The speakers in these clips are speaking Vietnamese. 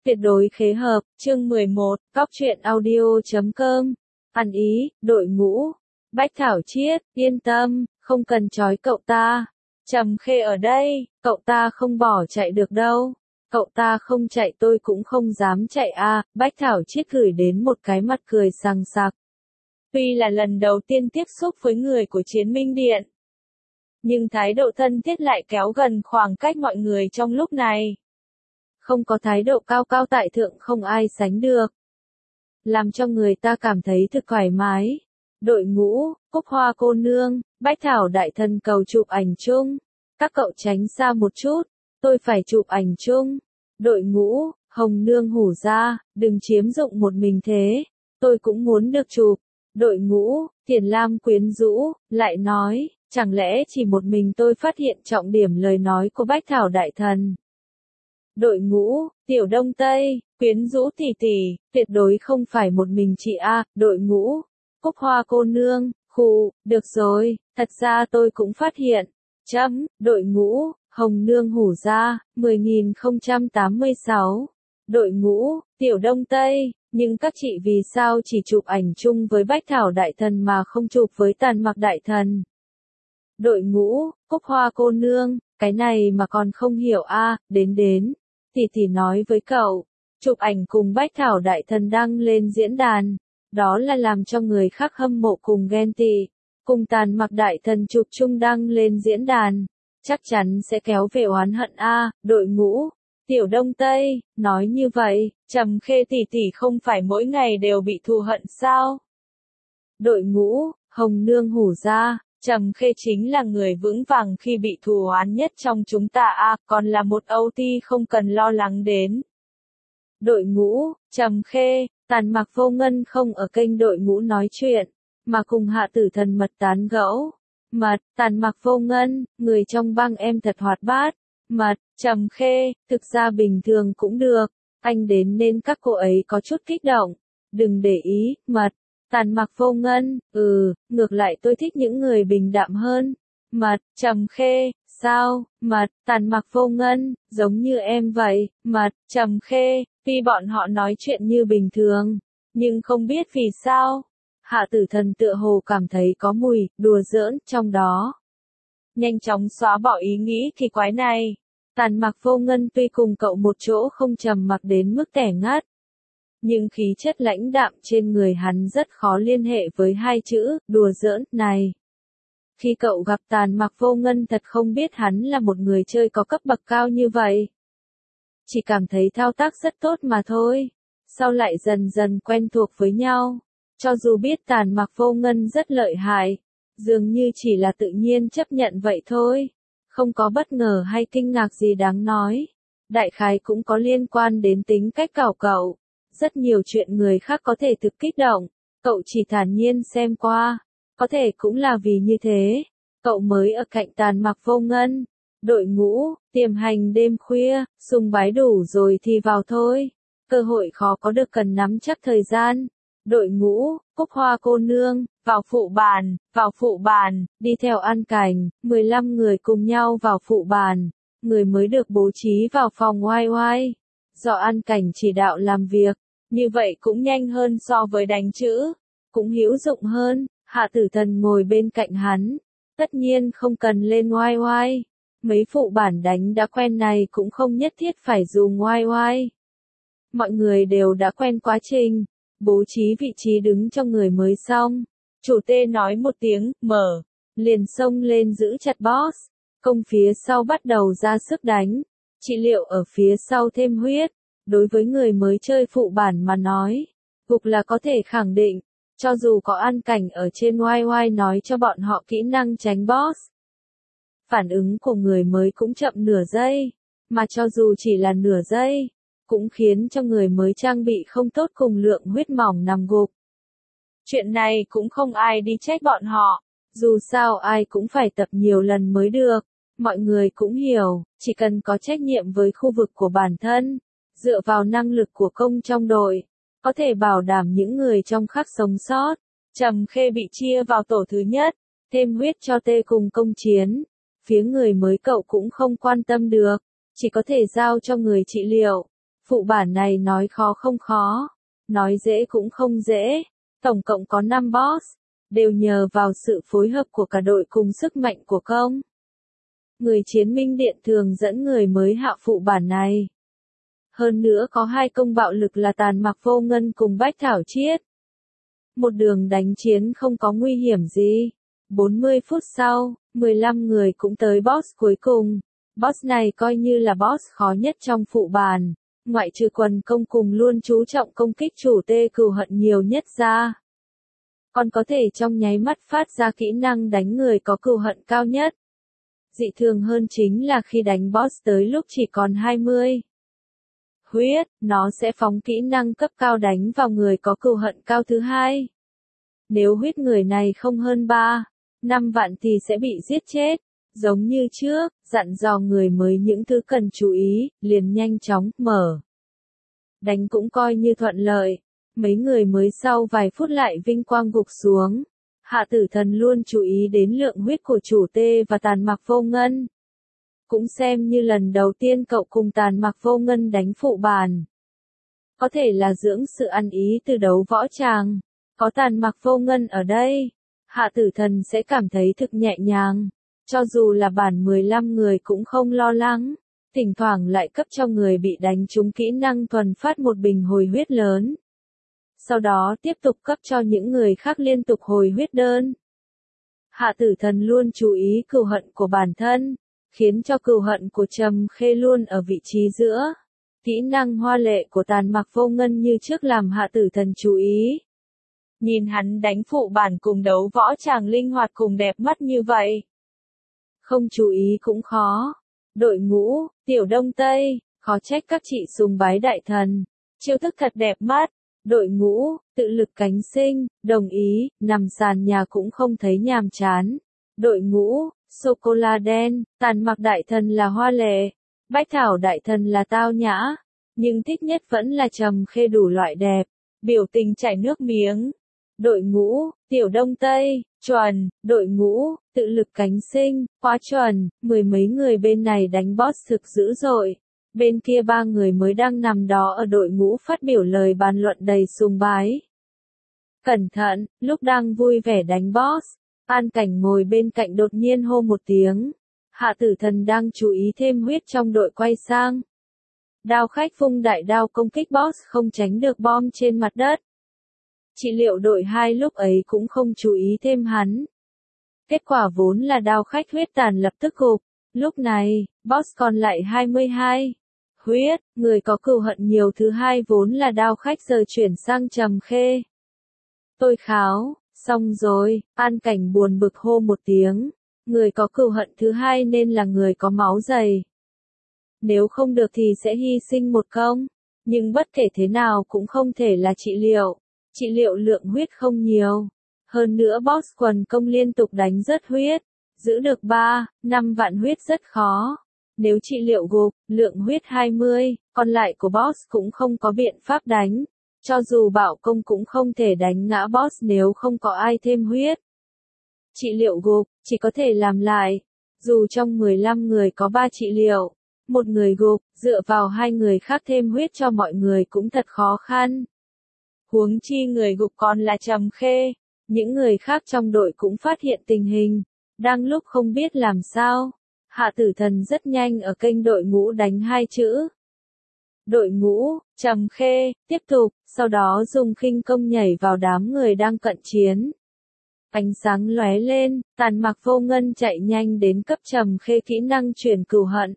tuyệt đối khế hợp, chương 11, góc truyện audio.com. Ăn ý, đội ngũ. Bách Thảo Chiết, yên tâm, không cần trói cậu ta. Trầm Khê ở đây, cậu ta không bỏ chạy được đâu. Cậu ta không chạy tôi cũng không dám chạy à, Bách Thảo Chiết gửi đến một cái mặt cười sằng sặc. Tuy là lần đầu tiên tiếp xúc với người của Chiến Minh Điện, nhưng thái độ thân thiết lại kéo gần khoảng cách mọi người trong lúc này. Không có thái độ cao cao tại thượng không ai sánh được. Làm cho người ta cảm thấy thực thoải mái. Đội ngũ, Cúc Hoa cô nương, Bách Thảo đại thần cầu chụp ảnh chung. Các cậu tránh xa một chút, tôi phải chụp ảnh chung. Đội ngũ, Hồng nương hủ ra, đừng chiếm dụng một mình thế. Tôi cũng muốn được chụp. Đội ngũ, Thiền Lam quyến rũ, lại nói, chẳng lẽ chỉ một mình tôi phát hiện trọng điểm lời nói của Bách Thảo đại thần. Đội ngũ, Tiểu Đông Tây, quyến rũ tỷ tỷ, tuyệt đối không phải một mình chị a. Đội ngũ, Cúc Hoa cô nương, khụ, được rồi, thật ra tôi cũng phát hiện. Đội ngũ, Hồng nương hủ ra, 10.086. Đội ngũ, Tiểu Đông Tây, nhưng các chị vì sao chỉ chụp ảnh chung với Bách Thảo đại thần mà không chụp với Tàn Mặc đại thần? Đội ngũ, Cúc Hoa cô nương, cái này mà còn không hiểu a. Đến, tỷ nói với cậu, chụp ảnh cùng Bách Thảo đại thần đăng lên diễn đàn, đó là làm cho người khác hâm mộ cùng ghen tị, cùng Tàn Mặc đại thần chụp chung đăng lên diễn đàn, chắc chắn sẽ kéo về oán hận a. Đội ngũ, Tiểu Đông Tây, nói như vậy, Trầm Khê tỷ tỷ không phải mỗi ngày đều bị thù hận sao? Đội ngũ, Hồng nương hủ ra, Trầm Khê chính là người vững vàng khi bị thù oán nhất trong chúng ta a, còn là một âu ti không cần lo lắng đến. Đội ngũ, Trầm Khê, Tàn Mặc Vô Ngân không ở kênh đội ngũ nói chuyện, mà cùng Hạ Tử Thần mật tán gẫu. Tàn Mặc Vô Ngân, người trong băng em thật hoạt bát. Trầm Khê, thực ra bình thường cũng được, anh đến nên các cô ấy có chút kích động. Đừng để ý, Tàn Mặc Vô Ngân, ngược lại tôi thích những người bình đạm hơn. Trầm Khê, sao? Tàn Mặc Vô Ngân, giống như em vậy. Trầm Khê, tuy bọn họ nói chuyện như bình thường, nhưng không biết vì sao. Hạ Tử Thần tựa hồ cảm thấy có mùi đùa giỡn trong đó. Nhanh chóng xóa bỏ ý nghĩ kỳ quái này. Tàn Mặc Vô Ngân tuy cùng cậu một chỗ không trầm mặc đến mức tẻ ngắt, nhưng khí chất lãnh đạm trên người hắn rất khó liên hệ với hai chữ đùa giỡn này. Khi cậu gặp Tàn Mặc Vô Ngân thật không biết hắn là một người chơi có cấp bậc cao như vậy. Chỉ cảm thấy thao tác rất tốt mà thôi. Sau lại dần dần quen thuộc với nhau. Cho dù biết Tàn Mặc Vô Ngân rất lợi hại, dường như chỉ là tự nhiên chấp nhận vậy thôi. Không có bất ngờ hay kinh ngạc gì đáng nói. Đại khái cũng có liên quan đến tính cách cậu. Rất nhiều chuyện người khác có thể thực kích động, cậu chỉ thản nhiên xem qua. Có thể cũng là vì như thế, cậu mới ở cạnh Tàn Mặc Vô Ngân. Đội ngũ, tiềm hành đêm khuya, sùng bái đủ rồi thì vào thôi. Cơ hội khó có được cần nắm chắc thời gian. Đội ngũ, Cúc Hoa cô nương, vào phụ bàn, đi theo An Cảnh, 15 người cùng nhau vào phụ bàn. Người mới được bố trí vào phòng oai. Do An Cảnh chỉ đạo làm việc, như vậy cũng nhanh hơn so với đánh chữ, cũng hữu dụng hơn. Hạ Tử Thần ngồi bên cạnh hắn, tất nhiên không cần lên oai. Mấy phụ bản đánh đã quen này cũng không nhất thiết phải dùng oai. Mọi người đều đã quen quá trình bố trí vị trí đứng cho người mới xong. Chủ tê nói một tiếng, mở, liền xông lên giữ chặt boss. Công phía sau bắt đầu ra sức đánh. Trị liệu ở phía sau thêm huyết. Đối với người mới chơi phụ bản mà nói, gục là có thể khẳng định. Cho dù có An Cảnh ở trên oai nói cho bọn họ kỹ năng tránh boss, phản ứng của người mới cũng chậm nửa giây. Mà cho dù chỉ là nửa giây, cũng khiến cho người mới trang bị không tốt cùng lượng huyết mỏng nằm gục. Chuyện này cũng không ai đi trách bọn họ. Dù sao ai cũng phải tập nhiều lần mới được. Mọi người cũng hiểu, chỉ cần có trách nhiệm với khu vực của bản thân, dựa vào năng lực của công trong đội, có thể bảo đảm những người trong khác sống sót. Trầm Khê bị chia vào tổ thứ nhất, thêm huyết cho tê cùng công chiến. Phía người mới cậu cũng không quan tâm được, chỉ có thể giao cho người trị liệu. Phụ bản này nói khó không khó, nói dễ cũng không dễ. Tổng cộng có 5 boss, đều nhờ vào sự phối hợp của cả đội cùng sức mạnh của công. Người chiến minh điện thường dẫn người mới hạ phụ bản này. Hơn nữa có 2 công bạo lực là Tàn Mặc Vô Ngân cùng Bách Thảo Chiết. Một đường đánh chiến không có nguy hiểm gì. 40 phút sau, 15 người cũng tới boss cuối cùng. Boss này coi như là boss khó nhất trong phụ bản. Ngoại trừ quần công cùng luôn chú trọng công kích chủ tê cừu hận nhiều nhất ra. Còn có thể trong nháy mắt phát ra kỹ năng đánh người có cừu hận cao nhất. Dị thường hơn chính là khi đánh boss tới lúc chỉ còn 20 huyết, nó sẽ phóng kỹ năng cấp cao đánh vào người có cừu hận cao thứ hai. Nếu huyết người này không hơn 5 vạn thì sẽ bị giết chết. Giống như trước, dặn dò người mới những thứ cần chú ý, liền nhanh chóng mở. Đánh cũng coi như thuận lợi. Mấy người mới sau vài phút lại vinh quang gục xuống. Hạ Tử Thần luôn chú ý đến lượng huyết của chủ tê và Tàn Mặc Vô Ngân. Cũng xem như lần đầu tiên cậu cùng Tàn Mặc Vô Ngân đánh phụ bản. Có thể là dưỡng sự ăn ý từ đấu võ tràng. Có Tàn Mặc Vô Ngân ở đây, Hạ Tử Thần sẽ cảm thấy thực nhẹ nhàng. Cho dù là bản 15 người cũng không lo lắng. Thỉnh thoảng lại cấp cho người bị đánh trúng kỹ năng thuần phát một bình hồi huyết lớn. Sau đó tiếp tục cấp cho những người khác liên tục hồi huyết đơn. Hạ Tử Thần luôn chú ý cừu hận của bản thân, khiến cho cừu hận của Trầm Khê luôn ở vị trí giữa. Kỹ năng hoa lệ của Tàn Mặc Vô Ngân như trước làm Hạ Tử Thần chú ý. Nhìn hắn đánh phụ bản cùng đấu võ tràng linh hoạt cùng đẹp mắt như vậy. Không chú ý cũng khó. Đội ngũ, Tiểu Đông Tây, khó trách các chị sùng bái đại thần. Chiêu thức thật đẹp mắt. Đội ngũ, tự lực cánh sinh, đồng ý, nằm sàn nhà cũng không thấy nhàm chán. Đội ngũ, sô-cô-la đen, Tàn Mặc đại thần là hoa lệ, Bách Thảo đại thần là tao nhã, nhưng thích nhất vẫn là Trầm Khê đủ loại đẹp, biểu tình chảy nước miếng. Đội ngũ, Tiểu Đông Tây, chuẩn, đội ngũ, tự lực cánh sinh, quá chuẩn, mười mấy người bên này đánh boss thực dữ dội. Bên kia 3 người mới đang nằm đó ở đội ngũ phát biểu lời bàn luận đầy sùng bái. Cẩn thận, lúc đang vui vẻ đánh boss, An Cảnh ngồi bên cạnh đột nhiên hô một tiếng. Hạ Tử Thần đang chú ý thêm huyết trong đội quay sang. Đao khách vung đại đao công kích boss không tránh được bom trên mặt đất. Trị liệu đội 2 lúc ấy cũng không chú ý thêm hắn. Kết quả vốn là đao khách huyết tàn lập tức gục. Lúc này, boss còn lại 22. Huyết, người có cừu hận nhiều thứ hai vốn là đao khách giờ chuyển sang Trầm Khê. Tôi kháo, xong rồi, An Cảnh buồn bực hô một tiếng. Người có cừu hận thứ hai nên là người có máu dày. Nếu không được thì sẽ hy sinh một công. Nhưng bất kể thế nào cũng không thể là trị liệu. Trị liệu lượng huyết không nhiều. Hơn nữa boss quần công liên tục đánh rất huyết. Giữ được 5 vạn huyết rất khó. Nếu trị liệu gục, lượng huyết 20, còn lại của boss cũng không có biện pháp đánh. Cho dù bạo công cũng không thể đánh ngã boss nếu không có ai thêm huyết. Trị liệu gục, chỉ có thể làm lại. Dù trong 15 người có 3 trị liệu, một người gục, dựa vào 2 người khác thêm huyết cho mọi người cũng thật khó khăn. Huống chi người gục còn là Trầm Khê. Những người khác trong đội cũng phát hiện tình hình. Đang lúc không biết làm sao. Hạ Tử Thần rất nhanh ở kênh đội ngũ đánh 2 chữ. Đội ngũ, Trầm Khê, tiếp tục, sau đó dùng khinh công nhảy vào đám người đang cận chiến. Ánh sáng lóe lên, Tàn Mặc Vô Ngân chạy nhanh đến cấp Trầm Khê kỹ năng chuyển cừu hận.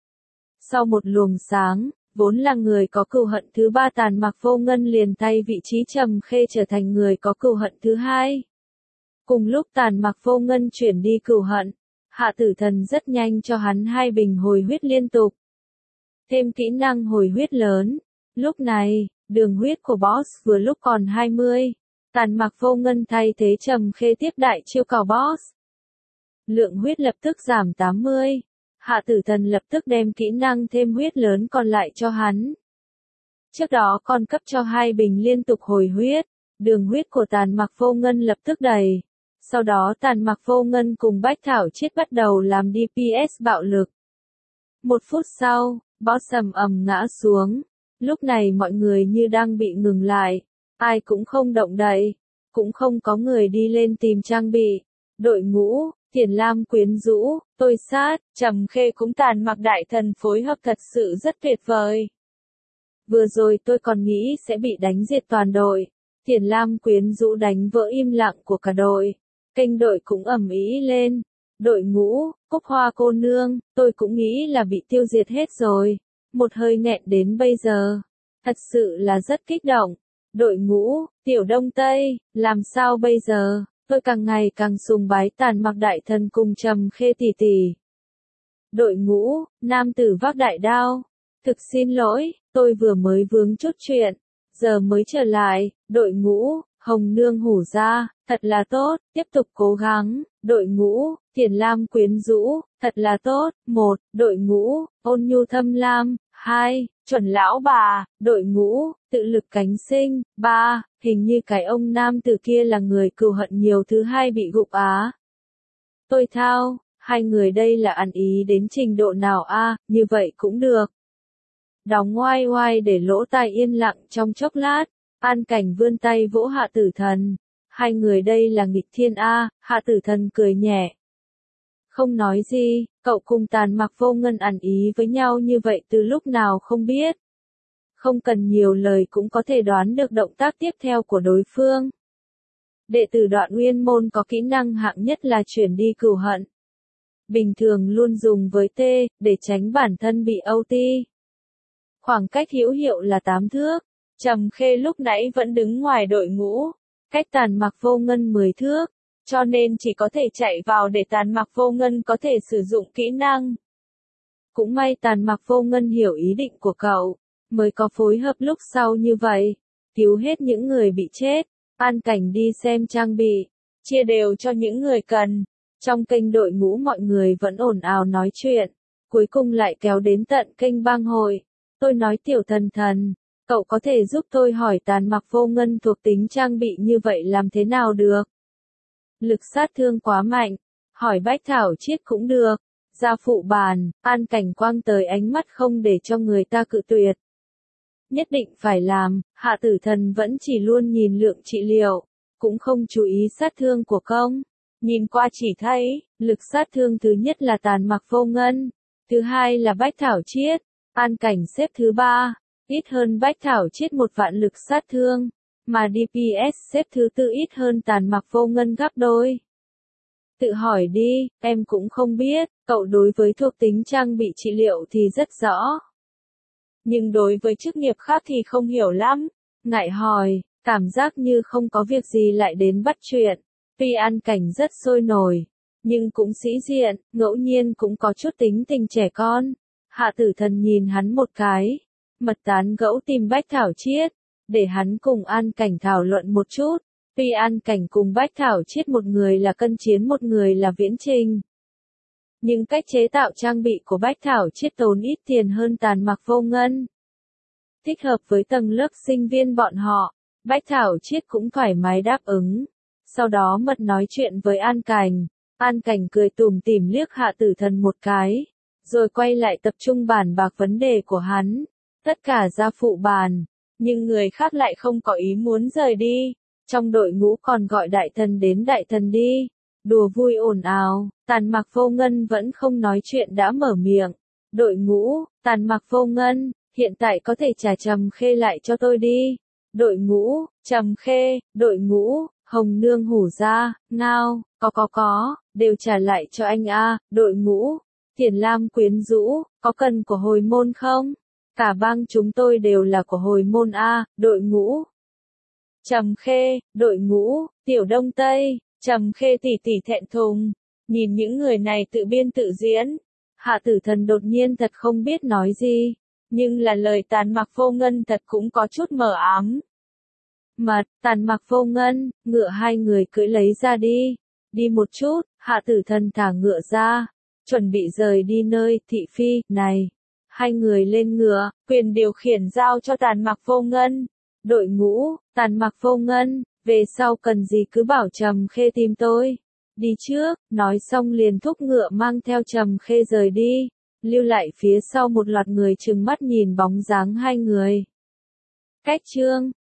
Sau một luồng sáng, vốn là người có cừu hận thứ 3 Tàn Mặc Vô Ngân liền thay vị trí Trầm Khê trở thành người có cừu hận thứ 2. Cùng lúc Tàn Mặc Vô Ngân chuyển đi cừu hận, Hạ Tử Thần rất nhanh cho hắn 2 bình hồi huyết liên tục. Thêm kỹ năng hồi huyết lớn. Lúc này, đường huyết của boss vừa lúc còn 20. Tàn Mặc Vô Ngân thay thế Trầm Khê tiếp đại chiêu cào boss. Lượng huyết lập tức giảm 80. Hạ Tử Thần lập tức đem kỹ năng thêm huyết lớn còn lại cho hắn. Trước đó còn cấp cho 2 bình liên tục hồi huyết. Đường huyết của Tàn Mặc Vô Ngân lập tức đầy. Sau đó Tàn Mặc Vô Ngân cùng Bách Thảo Chiết bắt đầu làm DPS bạo lực. 1 phút sau, boss ầm ầm ngã xuống. Lúc này mọi người như đang bị ngừng lại, ai cũng không động đậy, cũng không có người đi lên tìm trang bị. Đội ngũ, Thiền Lam quyến rũ, tôi sát, Trầm Khê cũng Tàn Mặc đại thần phối hợp thật sự rất tuyệt vời. Vừa rồi tôi còn nghĩ sẽ bị đánh diệt toàn đội. Thiền Lam quyến rũ đánh vỡ im lặng của cả đội. Kênh đội cũng ầm ĩ lên. Đội ngũ, Cúc Hoa cô nương, tôi cũng nghĩ là bị tiêu diệt hết rồi. Một hơi nghẹn đến bây giờ. Thật sự là rất kích động. Đội ngũ, Tiểu Đông Tây, làm sao bây giờ? Tôi càng ngày càng sùng bái Tàn Mặc đại thần cùng Trầm Khê tỷ tỷ. Đội ngũ, nam tử vác đại đao. Thực xin lỗi, tôi vừa mới vướng chút chuyện, giờ mới trở lại. Đội ngũ, Hồng Nương hủ ra, thật là tốt, tiếp tục cố gắng. Đội ngũ, Thiền Lam quyến rũ, thật là tốt. 1. Đội ngũ, Ôn Nhu Thâm Lam. 2. Chuẩn lão bà. Đội ngũ, Tự Lực Cánh Sinh. 3. Hình như cái ông nam tử kia là người cừu hận nhiều thứ hai bị gục á. Tôi thao, hai người đây là ăn ý đến trình độ nào a? Như vậy cũng được. Đóng ngoai ngoai để lỗ tai yên lặng trong chốc lát, An Cảnh vươn tay vỗ Hạ Tử Thần. Hai người đây là nghịch thiên a. Hạ Tử Thần cười nhẹ. Không nói gì, cậu cùng Tàn Mặc Vô Ngân ăn ý với nhau như vậy từ lúc nào không biết. Không cần nhiều lời cũng có thể đoán được động tác tiếp theo của đối phương. Đệ tử Đoạn Nguyên môn có kỹ năng hạng nhất là chuyển đi cừu hận. Bình thường luôn dùng với T, để tránh bản thân bị OT. Khoảng cách hữu hiệu là 8 thước. Trầm Khê lúc nãy vẫn đứng ngoài đội ngũ, cách Tàn Mặc Vô Ngân 10 thước, cho nên chỉ có thể chạy vào để Tàn Mặc Vô Ngân có thể sử dụng kỹ năng. Cũng may Tàn Mặc Vô Ngân hiểu ý định của cậu, mới có phối hợp lúc sau như vậy, cứu hết những người bị chết. An Cảnh đi xem trang bị, chia đều cho những người cần. Trong kênh đội ngũ mọi người vẫn ồn ào nói chuyện, cuối cùng lại kéo đến tận kênh bang hội. Tôi nói Tiểu Thần Thần, cậu có thể giúp tôi hỏi Tàn Mặc Vô Ngân thuộc tính trang bị như vậy làm thế nào được? Lực sát thương quá mạnh, hỏi Bách Thảo Chiết cũng được. Gia phụ bàn, An Cảnh quang tới ánh mắt không để cho người ta cự tuyệt. Nhất định phải làm, Hạ Tử Thần vẫn chỉ luôn nhìn lượng trị liệu, cũng không chú ý sát thương của công. Nhìn qua chỉ thấy, lực sát thương thứ nhất là Tàn Mặc Vô Ngân, thứ hai là Bách Thảo Chiết, An Cảnh xếp thứ 3, ít hơn Bách Thảo Chiết 1 vạn lực sát thương, mà DPS xếp thứ 4 ít hơn Tàn Mặc Vô Ngân gấp đôi. Tự hỏi đi, em cũng không biết, cậu đối với thuộc tính trang bị trị liệu thì rất rõ. Nhưng đối với chức nghiệp khác thì không hiểu lắm. Ngại hỏi, cảm giác như không có việc gì lại đến bắt chuyện. Tuy An Cảnh rất sôi nổi, nhưng cũng sĩ diện, ngẫu nhiên cũng có chút tính tình trẻ con. Hạ Tử Thần nhìn hắn một cái, mật tán gẫu tìm Bách Thảo Chiết, để hắn cùng An Cảnh thảo luận một chút. Tuy An Cảnh cùng Bách Thảo Chiết một người là cân chiến một người là viễn trình. Nhưng cách chế tạo trang bị của Bách Thảo Chiết tốn ít tiền hơn Tàn Mặc Vô Ngân. Thích hợp với tầng lớp sinh viên bọn họ, Bách Thảo Chiết cũng thoải mái đáp ứng. Sau đó mật nói chuyện với An Cảnh. An Cảnh cười tủm tỉm liếc Hạ Tử Thần một cái, rồi quay lại tập trung bàn bạc vấn đề của hắn. Tất cả gia phụ bàn, nhưng người khác lại không có ý muốn rời đi. Trong đội ngũ còn gọi đại thần đến đại thần đi. Đùa vui ồn ào, Tàn Mặc Vô Ngân vẫn không nói chuyện đã mở miệng. Đội ngũ, Tàn Mặc Vô Ngân, hiện tại có thể trả Trầm Khê lại cho tôi đi. Đội ngũ, Trầm Khê, đội ngũ, Hồng Nương hủ ra, ngao, có, đều trả lại cho anh a. Đội ngũ, Thiền Lam quyến rũ, có cần của hồi môn không? Cả bang chúng tôi đều là của hồi môn a. Đội ngũ, Trầm Khê, đội ngũ, Tiểu Đông Tây. Trầm Khê tỉ tỉ thẹn thùng, nhìn những người này tự biên tự diễn. Hạ Tử Thần đột nhiên thật không biết nói gì, nhưng là lời Tàn Mặc Vô Ngân thật cũng có chút mờ ám. Mật, Tàn Mặc Vô Ngân, ngựa hai người cưỡi lấy ra đi. Đi một chút, Hạ Tử Thần thả ngựa ra, chuẩn bị rời đi nơi thị phi này. Hai người lên ngựa, quyền điều khiển giao cho Tàn Mặc Vô Ngân. Đội ngũ, Tàn Mặc Vô Ngân, về sau cần gì cứ bảo Trầm Khê tìm tôi. Đi trước, nói xong liền thúc ngựa mang theo Trầm Khê rời đi, lưu lại phía sau một loạt người trừng mắt nhìn bóng dáng hai người. Cách chương